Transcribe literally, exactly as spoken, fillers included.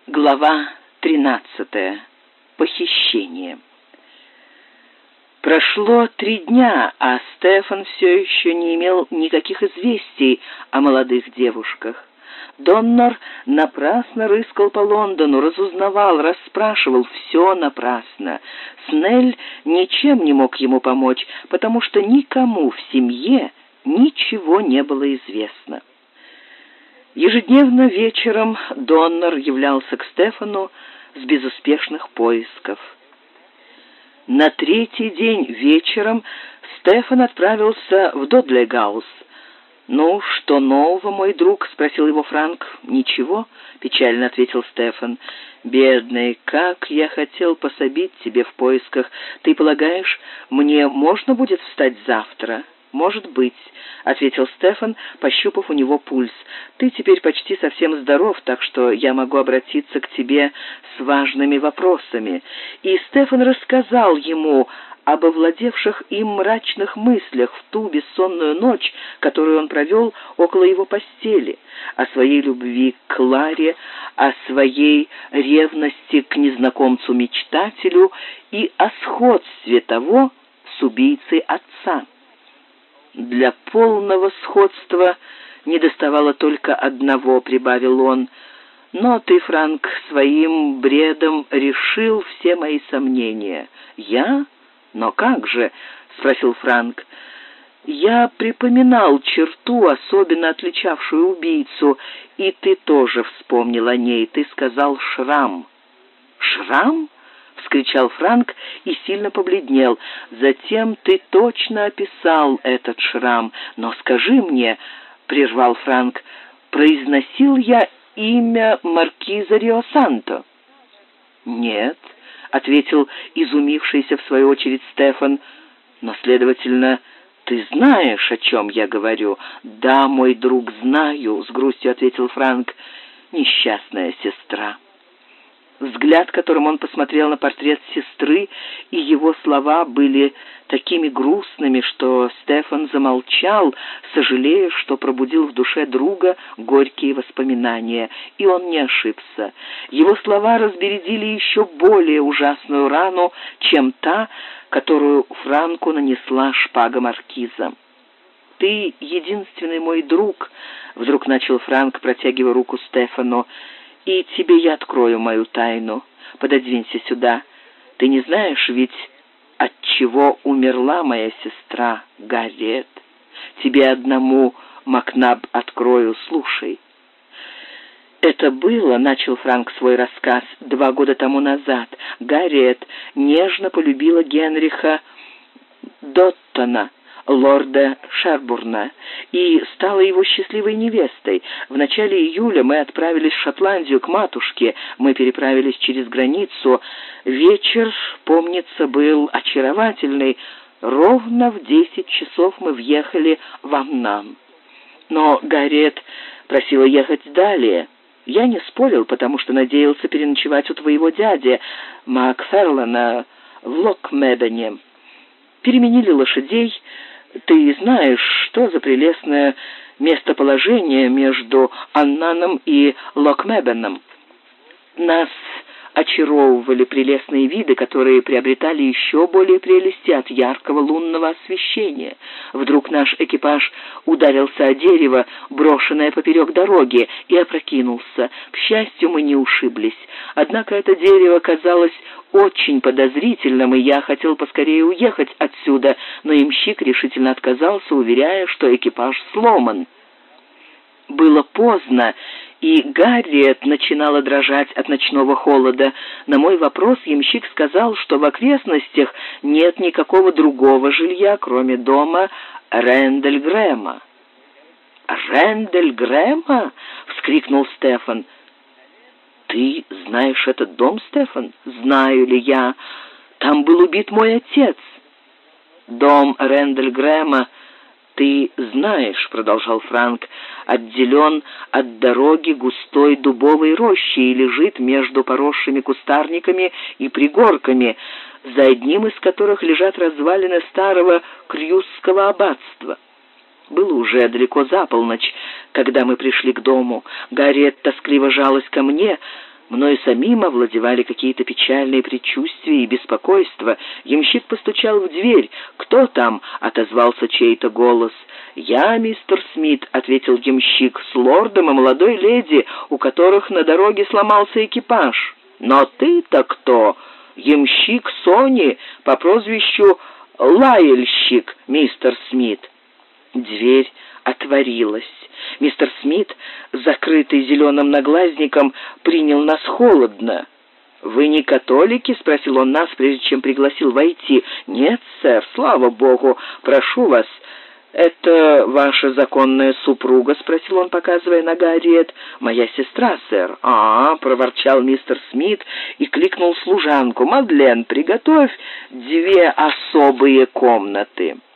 Глава тринадцатая. Похищение. Прошло три дня, а Стефан все еще не имел никаких известий о молодых девушках. Доннер напрасно рыскал по Лондону, разузнавал, расспрашивал, все напрасно. Снель ничем не мог ему помочь, потому что никому в семье ничего не было известно. Ежедневно вечером Доннер являлся к Стефану с безуспешных поисков. На третий день вечером Стефан отправился в Додлей-гаус. «Ну, что нового, мой друг?» — спросил его Франк. «Ничего», — печально ответил Стефан. «Бедный, как я хотел пособить тебе в поисках. Ты полагаешь, мне можно будет встать завтра?» «Может быть», — ответил Стефан, пощупав у него пульс. «Ты теперь почти совсем здоров, так что я могу обратиться к тебе с важными вопросами». И Стефан рассказал ему об овладевших им мрачных мыслях в ту бессонную ночь, которую он провел около его постели, о своей любви к Кларе, о своей ревности к незнакомцу-мечтателю и о сходстве того с убийцей отца. «Для полного сходства недоставало только одного», — прибавил он. «Но ты, Франк, своим бредом решил все мои сомнения». «Я? Но как же?» — спросил Франк. «Я припоминал черту, особенно отличавшую убийцу, и ты тоже вспомнил о ней. Ты сказал «шрам». «Шрам?» — вскричал Франк и сильно побледнел. «Затем ты точно описал этот шрам. Но скажи мне, — прервал Франк, — произносил я имя маркиза Рио-Санто?» «Нет», — ответил изумившийся в свою очередь Стефан. «Но, следовательно, ты знаешь, о чем я говорю?» «Да, мой друг, знаю», — с грустью ответил Франк. «Несчастная сестра». Взгляд, которым он посмотрел на портрет сестры, и его слова были такими грустными, что Стефан замолчал, сожалея, что пробудил в душе друга горькие воспоминания. И он не ошибся. Его слова разбередили еще более ужасную рану, чем та, которую Франку нанесла шпага маркиза. «Ты единственный мой друг», — вдруг начал Франк, протягивая руку Стефану, — «и тебе я открою мою тайну. Пододвинься сюда. Ты не знаешь ведь, от чего умерла моя сестра Гарриет? Тебе одному, Макнаб, открою, слушай». «Это было, — начал Франк свой рассказ, — два года тому назад. Гарриет нежно полюбила Генриха Доттона, лорда Шербурна, и стала его счастливой невестой. В начале июля мы отправились в Шотландию к матушке, мы переправились через границу. Вечер, помнится, был очаровательный. Ровно в десять часов мы въехали в Амнан. Но Гарриет просила ехать далее. Я не спорил, потому что надеялся переночевать у твоего дяди Макферлана в Локмебене. Переменили лошадей. Ты знаешь, что за прелестное местоположение между Аннаном и Локмебеном. Нас очаровывали прелестные виды, которые приобретали еще более прелести от яркого лунного освещения. Вдруг наш экипаж ударился о дерево, брошенное поперек дороги, и опрокинулся. К счастью, мы не ушиблись. Однако это дерево казалось очень подозрительным, и я хотел поскорее уехать отсюда, но ямщик решительно отказался, уверяя, что экипаж сломан. Было поздно, и Гарриет начинала дрожать от ночного холода. На мой вопрос ямщик сказал, что в окрестностях нет никакого другого жилья, кроме дома Рэндаль-Грэма. «Рэндаль-Грэма?» — вскрикнул Стефан. «Ты знаешь этот дом, Стефан?» «Знаю ли я? Там был убит мой отец». «Дом Рэндаль-Грэма, ты знаешь, — продолжал Франк, — отделен от дороги густой дубовой рощей и лежит между поросшими кустарниками и пригорками, за одним из которых лежат развалины старого крюсского аббатства. Было уже далеко за полночь, когда мы пришли к дому. Гарриет тоскливо жалась ко мне. Мною самим овладевали какие-то печальные предчувствия и беспокойство. Ямщик постучал в дверь. «Кто там?» — отозвался чей-то голос. «Я, мистер Смит», — ответил ямщик, — «с лордом и молодой леди, у которых на дороге сломался экипаж». «Но ты-то кто?» «Ямщик Сони по прозвищу Лаяльщик, мистер Смит». Дверь отворилась. Мистер Смит, закрытый зеленым наглазником, принял нас холодно. «Вы не католики?» — спросил он нас, прежде чем пригласил войти. «Нет, сэр, слава богу, прошу вас». «Это ваша законная супруга?» — спросил он, показывая на Гарриет. «Моя сестра, сэр». «А-а», — проворчал мистер Смит и кликнул служанку. «Мадлен, приготовь две особые комнаты».